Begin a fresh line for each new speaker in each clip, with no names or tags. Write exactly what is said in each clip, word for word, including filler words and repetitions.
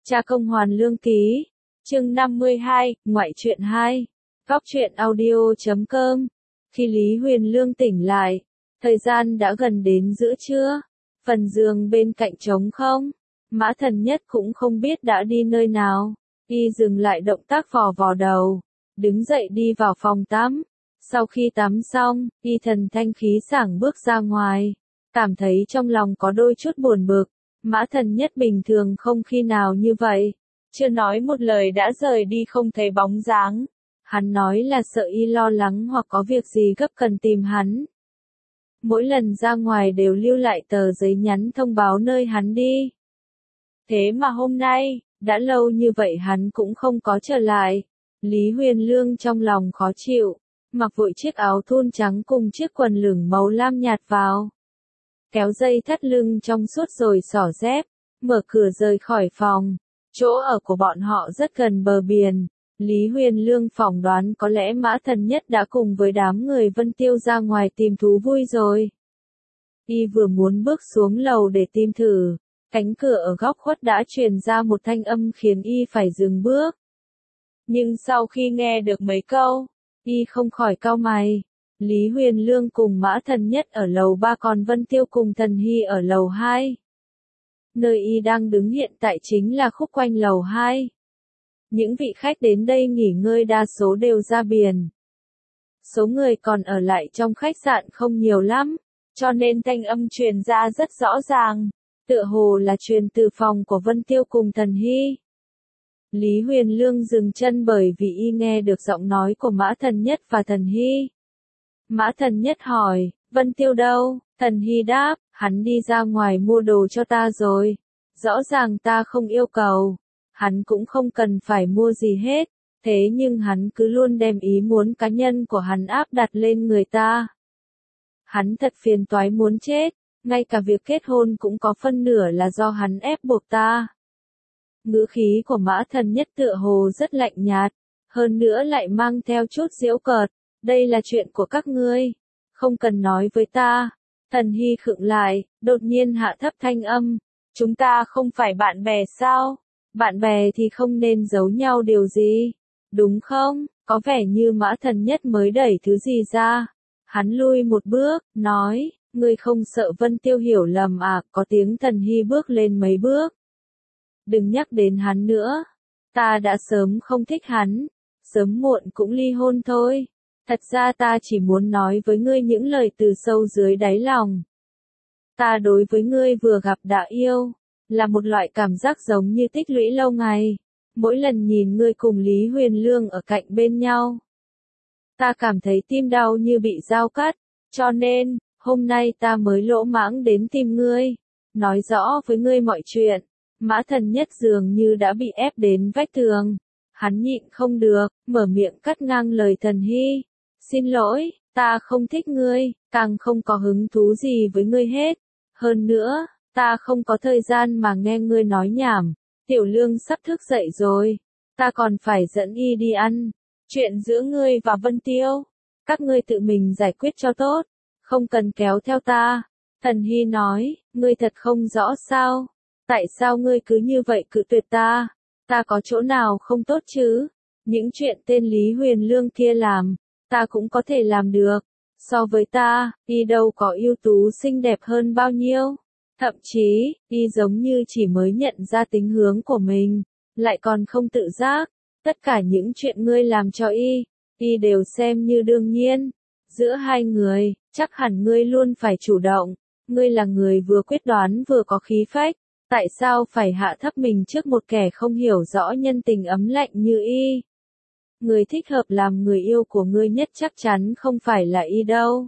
Cha công hoàn lương ký. Chương năm mươi hai, ngoại truyện hai. Góc truyện audio chấm com. Khi Lý Huyền Lương tỉnh lại, thời gian đã gần đến giữa trưa. Phần giường bên cạnh trống không. Mã Thần Nhất cũng không biết đã đi nơi nào. Y dừng lại động tác vò vò đầu, đứng dậy đi vào phòng tắm. Sau khi tắm xong, Y thần thanh khí sảng bước ra ngoài. Cảm thấy trong lòng có đôi chút buồn bực. Mã Thần Nhất bình thường không khi nào như vậy. Chưa nói một lời đã rời đi không thấy bóng dáng. Hắn nói là sợ Y lo lắng hoặc có việc gì gấp cần tìm hắn. Mỗi lần ra ngoài đều lưu lại tờ giấy nhắn thông báo nơi hắn đi. Thế mà hôm nay, đã lâu như vậy hắn cũng không có trở lại. Lý Huyền Lương trong lòng khó chịu, mặc vội chiếc áo thun trắng cùng chiếc quần lửng màu lam nhạt vào. Kéo dây thắt lưng trong suốt rồi xỏ dép, mở cửa rời khỏi phòng. Chỗ ở của bọn họ rất gần bờ biển. Lý Huyền Lương phỏng đoán có lẽ Mã Thần Nhất đã cùng với đám người Vân Tiêu ra ngoài tìm thú vui rồi. Y vừa muốn bước xuống lầu để tìm thử, cánh cửa ở góc khuất đã truyền ra một thanh âm khiến Y phải dừng bước. Nhưng sau khi nghe được mấy câu, Y không khỏi cau mày. Lý Huyền Lương cùng Mã Thần Nhất ở lầu ba, còn Vân Tiêu cùng Thần Hy ở lầu hai. Nơi Y đang đứng hiện tại chính là khúc quanh lầu hai. Những vị khách đến đây nghỉ ngơi đa số đều ra biển. Số người còn ở lại trong khách sạn không nhiều lắm, cho nên thanh âm truyền ra rất rõ ràng, tựa hồ là truyền từ phòng của Vân Tiêu cùng Thần Hy. Lý Huyền Lương dừng chân bởi vì Y nghe được giọng nói của Mã Thần Nhất và Thần Hy. Mã Thần Nhất hỏi, Vân Tiêu đâu? Thần Hy đáp, hắn đi ra ngoài mua đồ cho ta rồi. Rõ ràng ta không yêu cầu. Hắn cũng không cần phải mua gì hết. Thế nhưng hắn cứ luôn đem ý muốn cá nhân của hắn áp đặt lên người ta. Hắn thật phiền toái muốn chết. Ngay cả việc kết hôn cũng có phân nửa là do hắn ép buộc ta. Ngữ khí của Mã Thần Nhất tựa hồ rất lạnh nhạt. Hơn nữa lại mang theo chút giễu cợt. Đây là chuyện của các ngươi, không cần nói với ta. Thần Hy khựng lại, đột nhiên hạ thấp thanh âm. Chúng ta không phải bạn bè sao? Bạn bè thì không nên giấu nhau điều gì, đúng không? Có vẻ như Mã Thần Nhất mới đẩy thứ gì ra. Hắn lui một bước, nói, ngươi không sợ Vân Tiêu hiểu lầm à? Có tiếng Thần Hy bước lên mấy bước. Đừng nhắc đến hắn nữa. Ta đã sớm không thích hắn. Sớm muộn cũng ly hôn thôi. Thật ra ta chỉ muốn nói với ngươi những lời từ sâu dưới đáy lòng. Ta đối với ngươi vừa gặp đã yêu, là một loại cảm giác giống như tích lũy lâu ngày. Mỗi lần nhìn ngươi cùng Lý Huyền Lương ở cạnh bên nhau, ta cảm thấy tim đau như bị dao cắt, cho nên, hôm nay ta mới lỗ mãng đến tìm ngươi, nói rõ với ngươi mọi chuyện. Mã Thần Nhất dường như đã bị ép đến vách tường. Hắn nhịn không được, mở miệng cắt ngang lời Thần Hy. Xin lỗi, ta không thích ngươi, càng không có hứng thú gì với ngươi hết. Hơn nữa, ta không có thời gian mà nghe ngươi nói nhảm. Tiểu Lương sắp thức dậy rồi, ta còn phải dẫn Y đi ăn. Chuyện giữa ngươi và Vân Tiêu, các ngươi tự mình giải quyết cho tốt, không cần kéo theo ta. Thần Hy nói, ngươi thật không rõ sao? Tại sao ngươi cứ như vậy cự tuyệt ta? Ta có chỗ nào không tốt chứ? Những chuyện tên Lý Huyền Lương kia làm, ta cũng có thể làm được. So với ta, Y đâu có ưu tú xinh đẹp hơn bao nhiêu. Thậm chí, Y giống như chỉ mới nhận ra tính hướng của mình, lại còn không tự giác. Tất cả những chuyện ngươi làm cho Y, Y đều xem như đương nhiên. Giữa hai người, chắc hẳn ngươi luôn phải chủ động. Ngươi là người vừa quyết đoán vừa có khí phách. Tại sao phải hạ thấp mình trước một kẻ không hiểu rõ nhân tình ấm lạnh như Y? Người thích hợp làm người yêu của ngươi nhất chắc chắn không phải là Y đâu.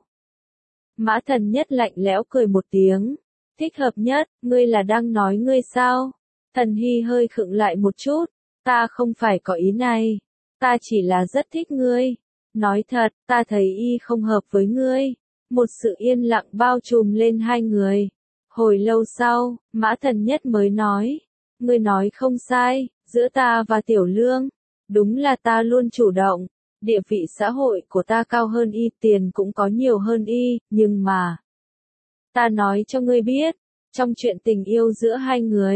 Mã Thần Nhất lạnh lẽo cười một tiếng. Thích hợp nhất, ngươi là đang nói ngươi sao? Thần Hy hơi khựng lại một chút. Ta không phải có ý này. Ta chỉ là rất thích ngươi. Nói thật, ta thấy Y không hợp với ngươi. Một sự yên lặng bao trùm lên hai người. Hồi lâu sau, Mã Thần Nhất mới nói. Ngươi nói không sai, giữa ta và Tiểu Lương. Đúng là ta luôn chủ động. Địa vị xã hội của ta cao hơn Y, tiền cũng có nhiều hơn Y, nhưng mà. Ta nói cho ngươi biết, trong chuyện tình yêu giữa hai người,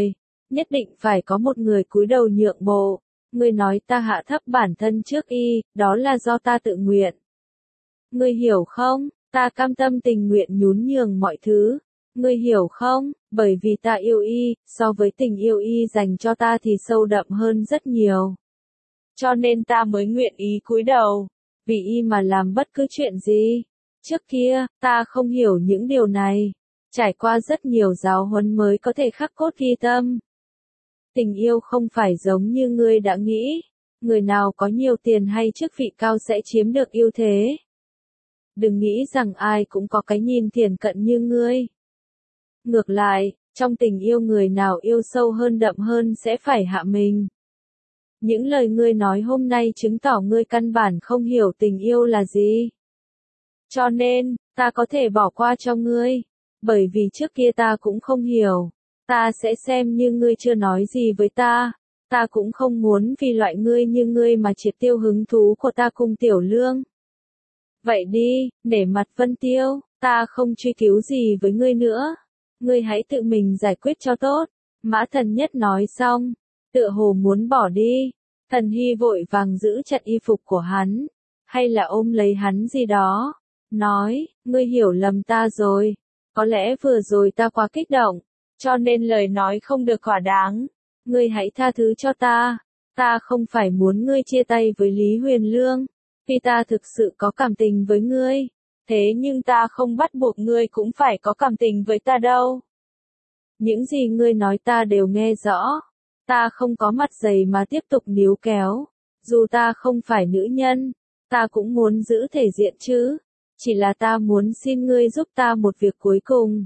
nhất định phải có một người cúi đầu nhượng bộ. Ngươi nói ta hạ thấp bản thân trước y, đó là do ta tự nguyện. Ngươi hiểu không, ta cam tâm tình nguyện nhún nhường mọi thứ. Ngươi hiểu không, bởi vì ta yêu y, so với tình yêu y dành cho ta thì sâu đậm hơn rất nhiều. Cho nên ta mới nguyện ý cúi đầu, vì y mà làm bất cứ chuyện gì. Trước kia, ta không hiểu những điều này. Trải qua rất nhiều giáo huấn mới có thể khắc cốt ghi tâm. Tình yêu không phải giống như ngươi đã nghĩ. Người nào có nhiều tiền hay chức vị cao sẽ chiếm được ưu thế. Đừng nghĩ rằng ai cũng có cái nhìn thiển cận như ngươi. Ngược lại, trong tình yêu người nào yêu sâu hơn đậm hơn sẽ phải hạ mình. Những lời ngươi nói hôm nay chứng tỏ ngươi căn bản không hiểu tình yêu là gì. Cho nên, ta có thể bỏ qua cho ngươi. Bởi vì trước kia ta cũng không hiểu. Ta sẽ xem như ngươi chưa nói gì với ta. Ta cũng không muốn vì loại ngươi như ngươi mà triệt tiêu hứng thú của ta cùng Tiểu Lương. Vậy đi, nể mặt Vân Tiêu, ta không truy cứu gì với ngươi nữa. Ngươi hãy tự mình giải quyết cho tốt. Mã Thần Nhất nói xong, tựa hồ muốn bỏ đi. Thần Hy vội vàng giữ chặt y phục của hắn, hay là ôm lấy hắn gì đó. Nói, ngươi hiểu lầm ta rồi. Có lẽ vừa rồi ta quá kích động, cho nên lời nói không được thỏa đáng. Ngươi hãy tha thứ cho ta. Ta không phải muốn ngươi chia tay với Lý Huyền Lương, vì ta thực sự có cảm tình với ngươi. Thế nhưng ta không bắt buộc ngươi cũng phải có cảm tình với ta đâu. Những gì ngươi nói ta đều nghe rõ. Ta không có mặt dày mà tiếp tục níu kéo. Dù ta không phải nữ nhân, ta cũng muốn giữ thể diện chứ. Chỉ là ta muốn xin ngươi giúp ta một việc cuối cùng.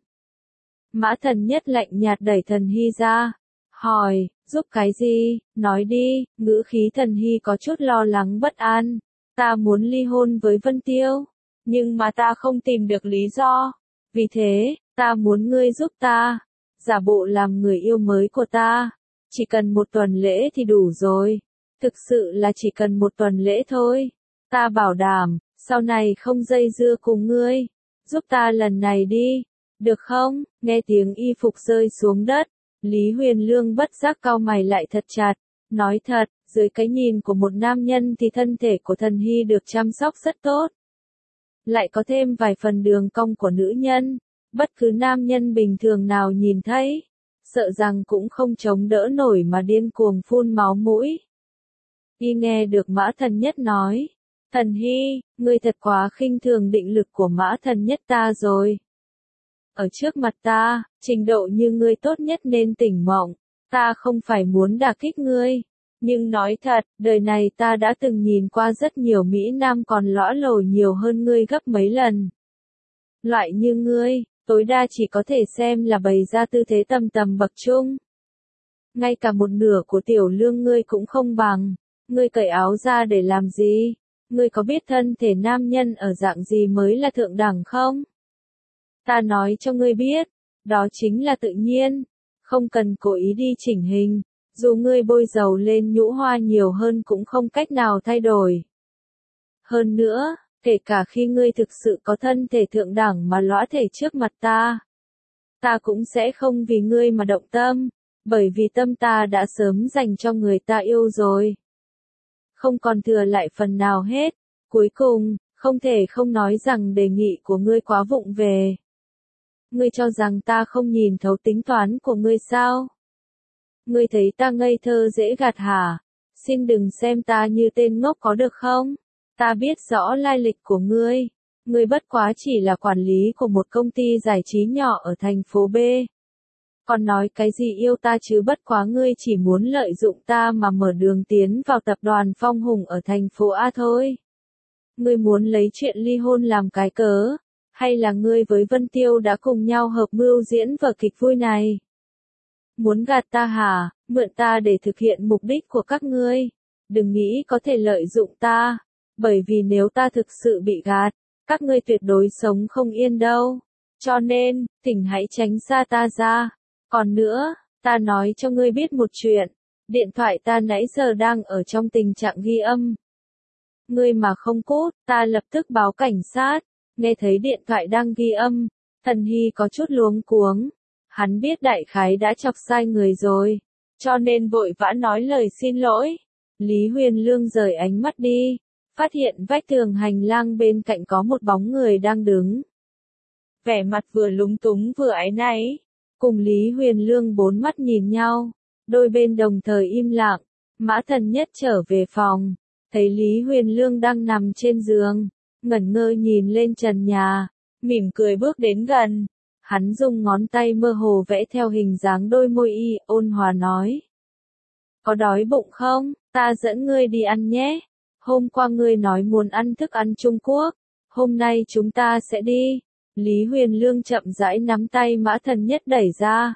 Mã Thần Nhất lạnh nhạt đẩy Thần Hy ra. Hỏi, giúp cái gì, nói đi, ngữ khí Thần Hy có chút lo lắng bất an. Ta muốn ly hôn với Vân Tiêu, nhưng mà ta không tìm được lý do. Vì thế, ta muốn ngươi giúp ta, giả bộ làm người yêu mới của ta. Chỉ cần một tuần lễ thì đủ rồi. Thực sự là chỉ cần một tuần lễ thôi. Ta bảo đảm, sau này không dây dưa cùng ngươi. Giúp ta lần này đi, được không? Nghe tiếng y phục rơi xuống đất, Lý Huyền Lương bất giác cau mày lại thật chặt. Nói thật, dưới cái nhìn của một nam nhân thì thân thể của Thần Hy được chăm sóc rất tốt. Lại có thêm vài phần đường cong của nữ nhân. Bất cứ nam nhân bình thường nào nhìn thấy, sợ rằng cũng không chống đỡ nổi mà điên cuồng phun máu mũi. Y nghe được Mã Thần Nhất nói, Thần Hy, ngươi thật quá khinh thường định lực của Mã Thần Nhất ta rồi. Ở trước mặt ta, trình độ như ngươi tốt nhất nên tỉnh mộng. Ta không phải muốn đả kích ngươi, nhưng nói thật, đời này ta đã từng nhìn qua rất nhiều Mỹ Nam còn lõa lồ nhiều hơn ngươi gấp mấy lần. Loại như ngươi, tối đa chỉ có thể xem là bày ra tư thế tầm tầm bậc trung. Ngay cả một nửa của Tiểu Lương ngươi cũng không bằng. Ngươi cởi áo ra để làm gì? Ngươi có biết thân thể nam nhân ở dạng gì mới là thượng đẳng không? Ta nói cho ngươi biết, đó chính là tự nhiên, không cần cố ý đi chỉnh hình, dù ngươi bôi dầu lên nhũ hoa nhiều hơn cũng không cách nào thay đổi. Hơn nữa, kể cả khi ngươi thực sự có thân thể thượng đẳng mà lõa thể trước mặt ta, ta cũng sẽ không vì ngươi mà động tâm, bởi vì tâm ta đã sớm dành cho người ta yêu rồi. Không còn thừa lại phần nào hết. Cuối cùng, không thể không nói rằng đề nghị của ngươi quá vụng về. Ngươi cho rằng ta không nhìn thấu tính toán của ngươi sao? Ngươi thấy ta ngây thơ dễ gạt hả? Xin đừng xem ta như tên ngốc có được không? Ta biết rõ lai lịch của ngươi. Ngươi bất quá chỉ là quản lý của một công ty giải trí nhỏ ở thành phố B. Còn nói cái gì yêu ta chứ, bất quá ngươi chỉ muốn lợi dụng ta mà mở đường tiến vào tập đoàn Phong Hùng ở thành phố A thôi. Ngươi muốn lấy chuyện ly hôn làm cái cớ, hay là ngươi với Vân Tiêu đã cùng nhau hợp mưu diễn vở kịch vui này? Muốn gạt ta hả? Mượn ta để thực hiện mục đích của các ngươi. Đừng nghĩ có thể lợi dụng ta, bởi vì nếu ta thực sự bị gạt, các ngươi tuyệt đối sống không yên đâu. Cho nên, thỉnh hãy tránh xa ta ra. Còn nữa, ta nói cho ngươi biết một chuyện, điện thoại ta nãy giờ đang ở trong tình trạng ghi âm. Ngươi mà không cút, ta lập tức báo cảnh sát. Nghe thấy điện thoại đang ghi âm, Thần Hy có chút luống cuống. Hắn biết đại khái đã chọc sai người rồi. cho nên vội vã nói lời xin lỗi. Lý Huyền Lương rời ánh mắt đi, phát hiện vách tường hành lang bên cạnh có một bóng người đang đứng. Vẻ mặt vừa lúng túng vừa áy náy, cùng Lý Huyền Lương bốn mắt nhìn nhau, đôi bên đồng thời im lặng. Mã Thần Nhất trở về phòng, thấy Lý Huyền Lương đang nằm trên giường, ngẩn ngơ nhìn lên trần nhà, mỉm cười bước đến gần. Hắn dùng ngón tay mơ hồ vẽ theo hình dáng đôi môi y, ôn hòa nói. Có đói bụng không? Ta dẫn ngươi đi ăn nhé. Hôm qua ngươi nói muốn ăn thức ăn Trung Quốc, hôm nay chúng ta sẽ đi. Lý Huyền Lương chậm rãi nắm tay Mã Thần Nhất đẩy ra.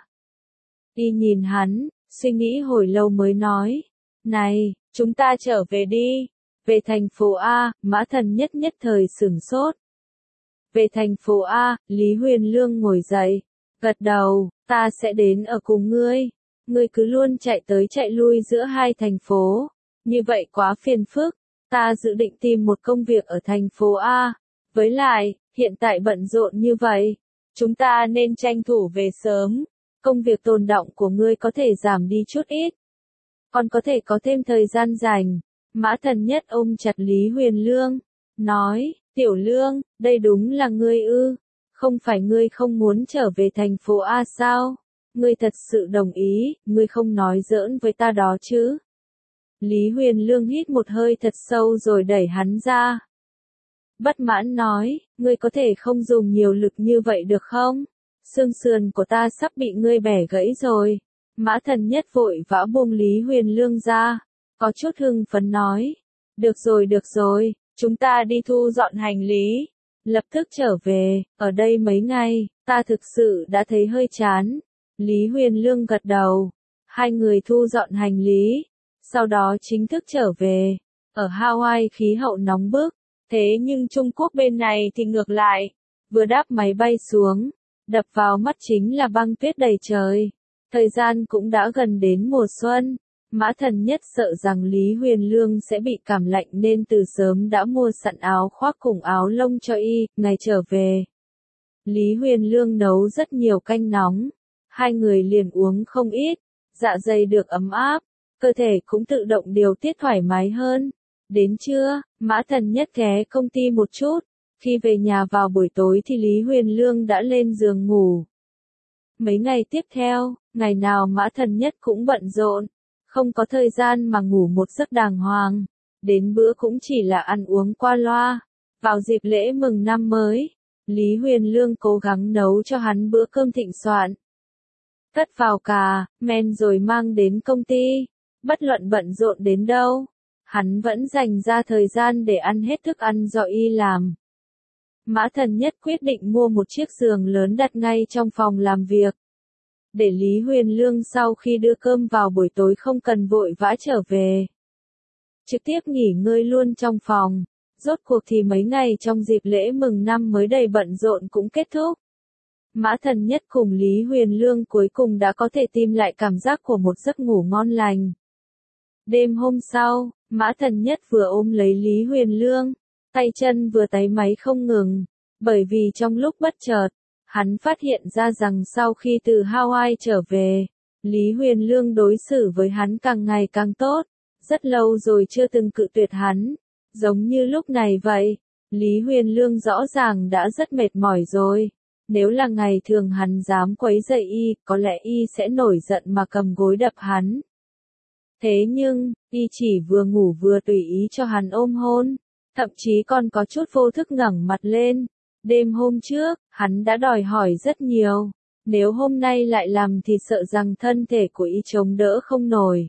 Y nhìn hắn, suy nghĩ hồi lâu mới nói. Này, chúng ta trở về đi. Về thành phố A, Mã Thần Nhất nhất thời sửng sốt. Về thành phố A, Lý Huyền Lương ngồi dậy, gật đầu, ta sẽ đến ở cùng ngươi. Ngươi cứ luôn chạy tới chạy lui giữa hai thành phố, như vậy quá phiền phức. Ta dự định tìm một công việc ở thành phố A. Với lại, hiện tại bận rộn như vậy, chúng ta nên tranh thủ về sớm. Công việc tồn đọng của ngươi có thể giảm đi chút ít, còn có thể có thêm thời gian rảnh. Mã Thần Nhất ôm chặt Lý Huyền Lương, nói, Tiểu Lương, đây đúng là ngươi ư, không phải ngươi không muốn trở về thành phố A sao? Ngươi thật sự đồng ý, ngươi không nói giỡn với ta đó chứ? Lý Huyền Lương hít một hơi thật sâu rồi đẩy hắn ra. Bất mãn nói, ngươi có thể không dùng nhiều lực như vậy được không? Xương sườn của ta sắp bị ngươi bẻ gãy rồi. Mã Thần Nhất vội vã buông Lý Huyền Lương ra, có chút hưng phấn nói. Được rồi được rồi, chúng ta đi thu dọn hành lý. Lập tức trở về, ở đây mấy ngày, ta thực sự đã thấy hơi chán. Lý Huyền Lương gật đầu. Hai người thu dọn hành lý, sau đó chính thức trở về. Ở Hawaii khí hậu nóng bức, thế nhưng Trung Quốc bên này thì ngược lại. Vừa đáp máy bay xuống, đập vào mắt chính là băng tuyết đầy trời. Thời gian cũng đã gần đến mùa xuân. Mã Thần Nhất sợ rằng Lý Huyền Lương sẽ bị cảm lạnh nên từ sớm đã mua sẵn áo khoác cùng áo lông cho y. Ngày trở về, Lý Huyền Lương nấu rất nhiều canh nóng. Hai người liền uống không ít, dạ dày được ấm áp, cơ thể cũng tự động điều tiết thoải mái hơn. Đến trưa, Mã Thần Nhất ghé công ty một chút. Khi về nhà vào buổi tối thì Lý Huyền Lương đã lên giường ngủ. Mấy ngày tiếp theo, ngày nào Mã Thần Nhất cũng bận rộn, không có thời gian mà ngủ một giấc đàng hoàng. Đến bữa cũng chỉ là ăn uống qua loa. Vào dịp lễ mừng năm mới, Lý Huyền Lương cố gắng nấu cho hắn bữa cơm thịnh soạn. Cất vào cà, men rồi mang đến công ty. Bất luận bận rộn đến đâu, hắn vẫn dành ra thời gian để ăn hết thức ăn do y làm. Mã Thần Nhất quyết định mua một chiếc giường lớn đặt ngay trong phòng làm việc, để Lý Huyền Lương sau khi đưa cơm vào buổi tối không cần vội vã trở về, trực tiếp nghỉ ngơi luôn trong phòng. Rốt cuộc thì mấy ngày trong dịp lễ mừng năm mới đầy bận rộn cũng kết thúc. Mã Thần Nhất cùng Lý Huyền Lương cuối cùng đã có thể tìm lại cảm giác của một giấc ngủ ngon lành. Đêm hôm sau, Mã Thần Nhất vừa ôm lấy Lý Huyền Lương, tay chân vừa táy máy không ngừng, bởi vì trong lúc bất chợt, hắn phát hiện ra rằng sau khi từ Hawaii trở về, Lý Huyền Lương đối xử với hắn càng ngày càng tốt, rất lâu rồi chưa từng cự tuyệt hắn, giống như lúc này vậy. Lý Huyền Lương rõ ràng đã rất mệt mỏi rồi, nếu là ngày thường hắn dám quấy rầy y, có lẽ y sẽ nổi giận mà cầm gối đập hắn. Thế nhưng, y chỉ vừa ngủ vừa tùy ý cho hắn ôm hôn, thậm chí còn có chút vô thức ngẩng mặt lên. Đêm hôm trước, hắn đã đòi hỏi rất nhiều, nếu hôm nay lại làm thì sợ rằng thân thể của y chống đỡ không nổi.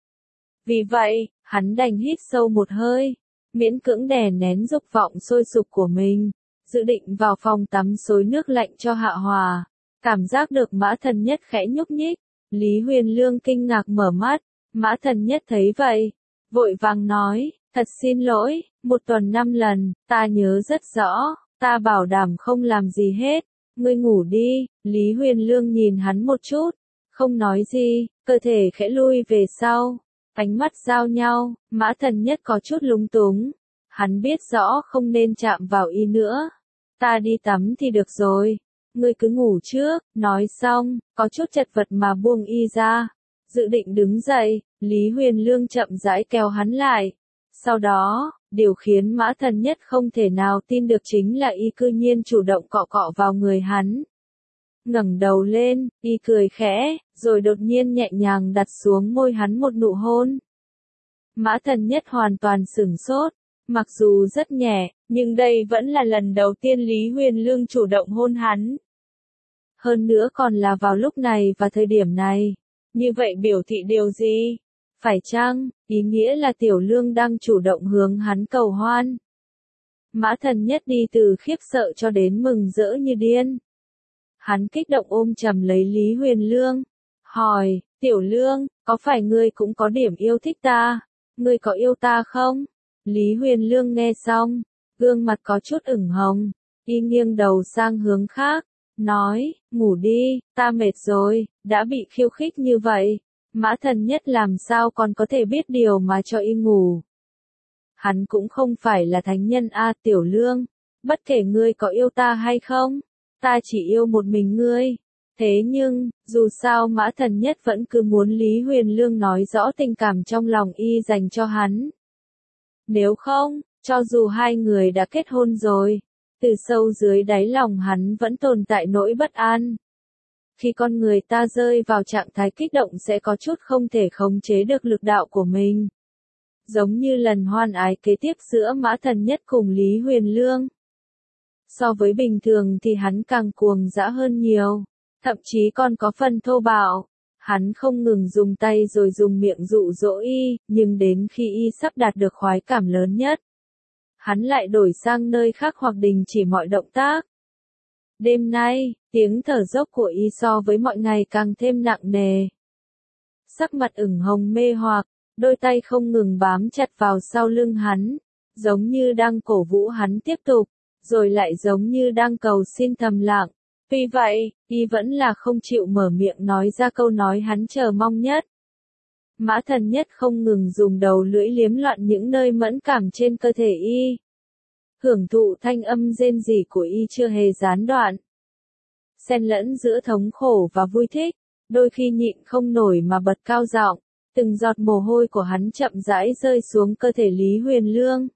Vì vậy, hắn đành hít sâu một hơi, miễn cưỡng đè nén dục vọng sôi sục của mình, dự định vào phòng tắm xối nước lạnh cho hạ hòa. Cảm giác được Mã Thần Nhất khẽ nhúc nhích, Lý Huyền Lương kinh ngạc mở mắt. Mã Thần Nhất thấy vậy, vội vàng nói, thật xin lỗi, một tuần năm lần, ta nhớ rất rõ, ta bảo đảm không làm gì hết, ngươi ngủ đi. Lý Huyền Lương nhìn hắn một chút, không nói gì, cơ thể khẽ lui về sau, ánh mắt giao nhau. Mã Thần Nhất có chút lúng túng, hắn biết rõ không nên chạm vào y nữa. Ta đi tắm thì được rồi, ngươi cứ ngủ trước. Nói xong, có chút chật vật mà buông y ra. Dự định đứng dậy, Lý Huyền Lương chậm rãi kéo hắn lại. Sau đó, điều khiến Mã Thần Nhất không thể nào tin được chính là y cư nhiên chủ động cọ cọ vào người hắn. Ngẩng đầu lên, y cười khẽ, rồi đột nhiên nhẹ nhàng đặt xuống môi hắn một nụ hôn. Mã Thần Nhất hoàn toàn sửng sốt, mặc dù rất nhẹ, nhưng đây vẫn là lần đầu tiên Lý Huyền Lương chủ động hôn hắn. Hơn nữa còn là vào lúc này và thời điểm này. Như vậy biểu thị điều gì? Phải chăng, ý nghĩa là Tiểu Lương đang chủ động hướng hắn cầu hoan? Mã Thần Nhất đi từ khiếp sợ cho đến mừng rỡ như điên. Hắn kích động ôm chầm lấy Lý Huyền Lương, hỏi, Tiểu Lương, có phải ngươi cũng có điểm yêu thích ta? Ngươi có yêu ta không? Lý Huyền Lương nghe xong, gương mặt có chút ửng hồng, y nghiêng đầu sang hướng khác, nói, ngủ đi, ta mệt rồi, đã bị khiêu khích như vậy. Mã Thần Nhất làm sao còn có thể biết điều mà cho y ngủ. Hắn cũng không phải là thánh nhân a Tiểu Lương, bất kể ngươi có yêu ta hay không, ta chỉ yêu một mình ngươi. Thế nhưng, dù sao Mã Thần Nhất vẫn cứ muốn Lý Huyền Lương nói rõ tình cảm trong lòng y dành cho hắn. Nếu không, cho dù hai người đã kết hôn rồi, từ sâu dưới đáy lòng hắn vẫn tồn tại nỗi bất an. Khi con người ta rơi vào trạng thái kích động sẽ có chút không thể khống chế được lực đạo của mình. Giống như lần hoan ái kế tiếp giữa Mã Thần Nhất cùng Lý Huyền Lương. So với bình thường thì hắn càng cuồng dã hơn nhiều, thậm chí còn có phần thô bạo. Hắn không ngừng dùng tay rồi dùng miệng dụ dỗ y, nhưng đến khi y sắp đạt được khoái cảm lớn nhất, hắn lại đổi sang nơi khác hoặc đình chỉ mọi động tác. Đêm nay, tiếng thở dốc của y so với mọi ngày càng thêm nặng nề. Sắc mặt ửng hồng mê hoặc, đôi tay không ngừng bám chặt vào sau lưng hắn, giống như đang cổ vũ hắn tiếp tục, rồi lại giống như đang cầu xin thầm lặng. Vì vậy, y vẫn là không chịu mở miệng nói ra câu nói hắn chờ mong nhất. Mã Thần Nhất không ngừng dùng đầu lưỡi liếm loạn những nơi mẫn cảm trên cơ thể y. Hưởng thụ thanh âm rên rỉ của y chưa hề gián đoạn. Xen lẫn giữa thống khổ và vui thích, đôi khi nhịn không nổi mà bật cao giọng, từng giọt mồ hôi của hắn chậm rãi rơi xuống cơ thể Lý Huyền Lương.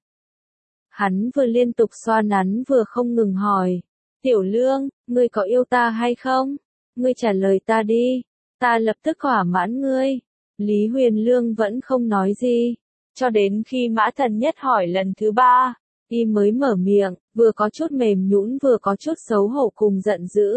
Hắn vừa liên tục xoa nắn vừa không ngừng hỏi, Tiểu Lương, ngươi có yêu ta hay không? Ngươi trả lời ta đi, ta lập tức thỏa mãn ngươi. Lý Huyền Lương vẫn không nói gì, cho đến khi Mã Thần Nhất hỏi lần thứ ba, y mới mở miệng, vừa có chút mềm nhũn vừa có chút xấu hổ cùng giận dữ.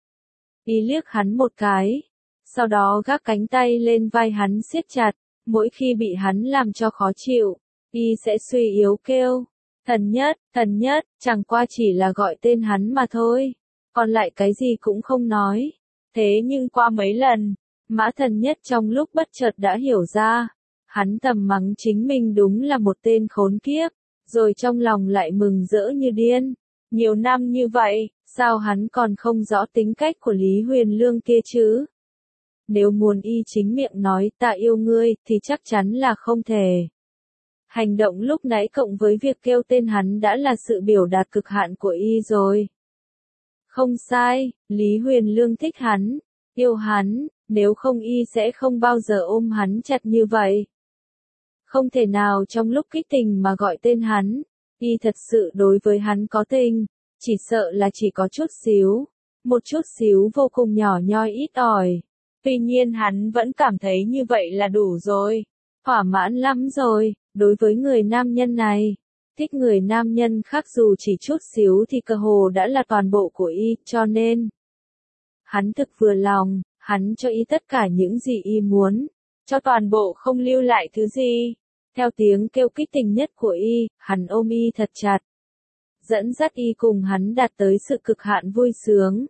Y liếc hắn một cái, sau đó gác cánh tay lên vai hắn siết chặt, mỗi khi bị hắn làm cho khó chịu, y sẽ suy yếu kêu, Thần Nhất, Thần Nhất, chẳng qua chỉ là gọi tên hắn mà thôi, còn lại cái gì cũng không nói. Thế nhưng qua mấy lần, Mã Thần Nhất trong lúc bất chợt đã hiểu ra, hắn thầm mắng chính mình đúng là một tên khốn kiếp, rồi trong lòng lại mừng rỡ như điên. Nhiều năm như vậy, sao hắn còn không rõ tính cách của Lý Huyền Lương kia chứ? Nếu muốn y chính miệng nói ta yêu ngươi thì chắc chắn là không thể. Hành động lúc nãy cộng với việc kêu tên hắn đã là sự biểu đạt cực hạn của y rồi. Không sai, Lý Huyền Lương thích hắn, yêu hắn, nếu không y sẽ không bao giờ ôm hắn chặt như vậy. Không thể nào trong lúc kích tình mà gọi tên hắn, y thật sự đối với hắn có tình, chỉ sợ là chỉ có chút xíu, một chút xíu vô cùng nhỏ nhoi ít ỏi. Tuy nhiên hắn vẫn cảm thấy như vậy là đủ rồi, thỏa mãn lắm rồi, đối với người nam nhân này. Thích người nam nhân khác dù chỉ chút xíu thì cơ hồ đã là toàn bộ của y, cho nên hắn thực vừa lòng, hắn cho y tất cả những gì y muốn, cho toàn bộ không lưu lại thứ gì. Theo tiếng kêu kích tình nhất của y, hắn ôm y thật chặt, dẫn dắt y cùng hắn đạt tới sự cực hạn vui sướng.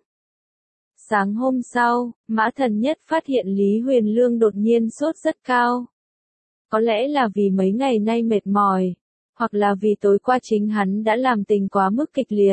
Sáng hôm sau, Mã Thần Nhất phát hiện Lý Huyền Lương đột nhiên sốt rất cao. Có lẽ là vì mấy ngày nay mệt mỏi, hoặc là vì tối qua chính hắn đã làm tình quá mức kịch liệt.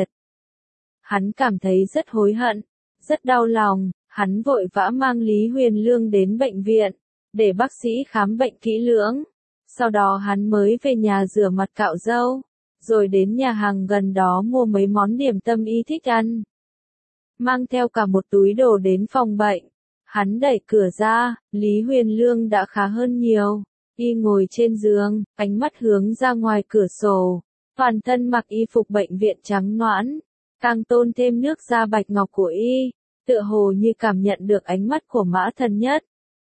Hắn cảm thấy rất hối hận, rất đau lòng, hắn vội vã mang Lý Huyền Lương đến bệnh viện, để bác sĩ khám bệnh kỹ lưỡng. Sau đó hắn mới về nhà rửa mặt cạo râu, rồi đến nhà hàng gần đó mua mấy món điểm tâm y thích ăn. Mang theo cả một túi đồ đến phòng bệnh, Hắn đẩy cửa ra, Lý Huyền Lương đã khá hơn nhiều. Y ngồi trên giường, ánh mắt hướng ra ngoài cửa sổ. Toàn thân mặc y phục bệnh viện trắng nõn, càng tôn thêm nước da bạch ngọc của y, tựa hồ như cảm nhận được ánh mắt của Mã Thần Nhất.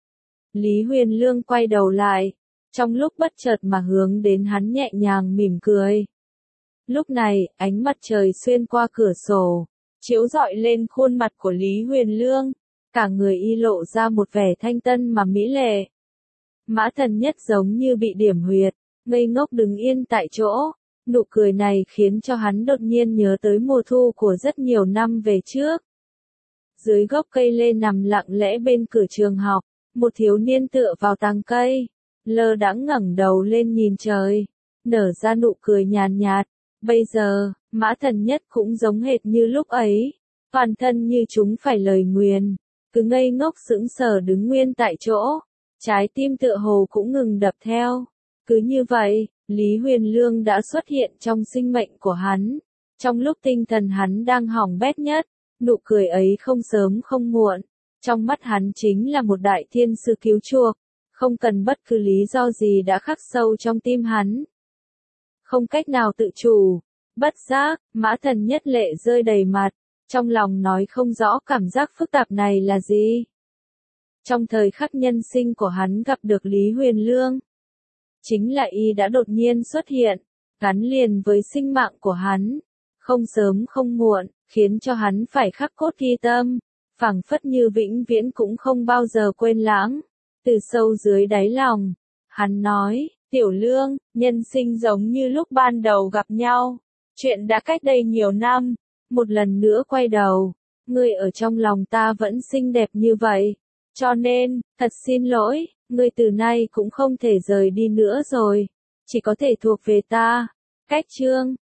Lý Huyền Lương quay đầu lại, trong lúc bất chợt mà hướng đến hắn nhẹ nhàng mỉm cười. Lúc này, ánh mặt trời xuyên qua cửa sổ, chiếu rọi lên khuôn mặt của Lý Huyền Lương, cả người y lộ ra một vẻ thanh tân mà mỹ lệ. Mã Thần Nhất giống như bị điểm huyệt, ngây ngốc đứng yên tại chỗ, nụ cười này khiến cho hắn đột nhiên nhớ tới mùa thu của rất nhiều năm về trước. Dưới gốc cây lê nằm lặng lẽ bên cửa trường học, một thiếu niên tựa vào tàng cây, lơ đãng ngẩng đầu lên nhìn trời, nở ra nụ cười nhàn nhạt. Bây giờ, Mã Thần Nhất cũng giống hệt như lúc ấy, toàn thân như chúng phải lời nguyền, cứ ngây ngốc sững sờ đứng nguyên tại chỗ, trái tim tựa hồ cũng ngừng đập theo. Cứ như vậy, Lý Huyền Lương đã xuất hiện trong sinh mệnh của hắn, trong lúc tinh thần hắn đang hỏng bét nhất, nụ cười ấy không sớm không muộn, trong mắt hắn chính là một đại thiên sư cứu chuộc, không cần bất cứ lý do gì đã khắc sâu trong tim hắn. Không cách nào tự chủ, bất giác, Mã Thần Nhất lệ rơi đầy mặt, trong lòng nói không rõ cảm giác phức tạp này là gì. Trong thời khắc nhân sinh của hắn gặp được Lý Huyền Lương, chính là y đã đột nhiên xuất hiện, gắn liền với sinh mạng của hắn, không sớm không muộn, khiến cho hắn phải khắc cốt ghi tâm, phảng phất như vĩnh viễn cũng không bao giờ quên lãng. Từ sâu dưới đáy lòng, hắn nói, Tiểu Lương, nhân sinh giống như lúc ban đầu gặp nhau, chuyện đã cách đây nhiều năm, một lần nữa quay đầu, ngươi ở trong lòng ta vẫn xinh đẹp như vậy, cho nên, thật xin lỗi, ngươi từ nay cũng không thể rời đi nữa rồi, chỉ có thể thuộc về ta. Cách chương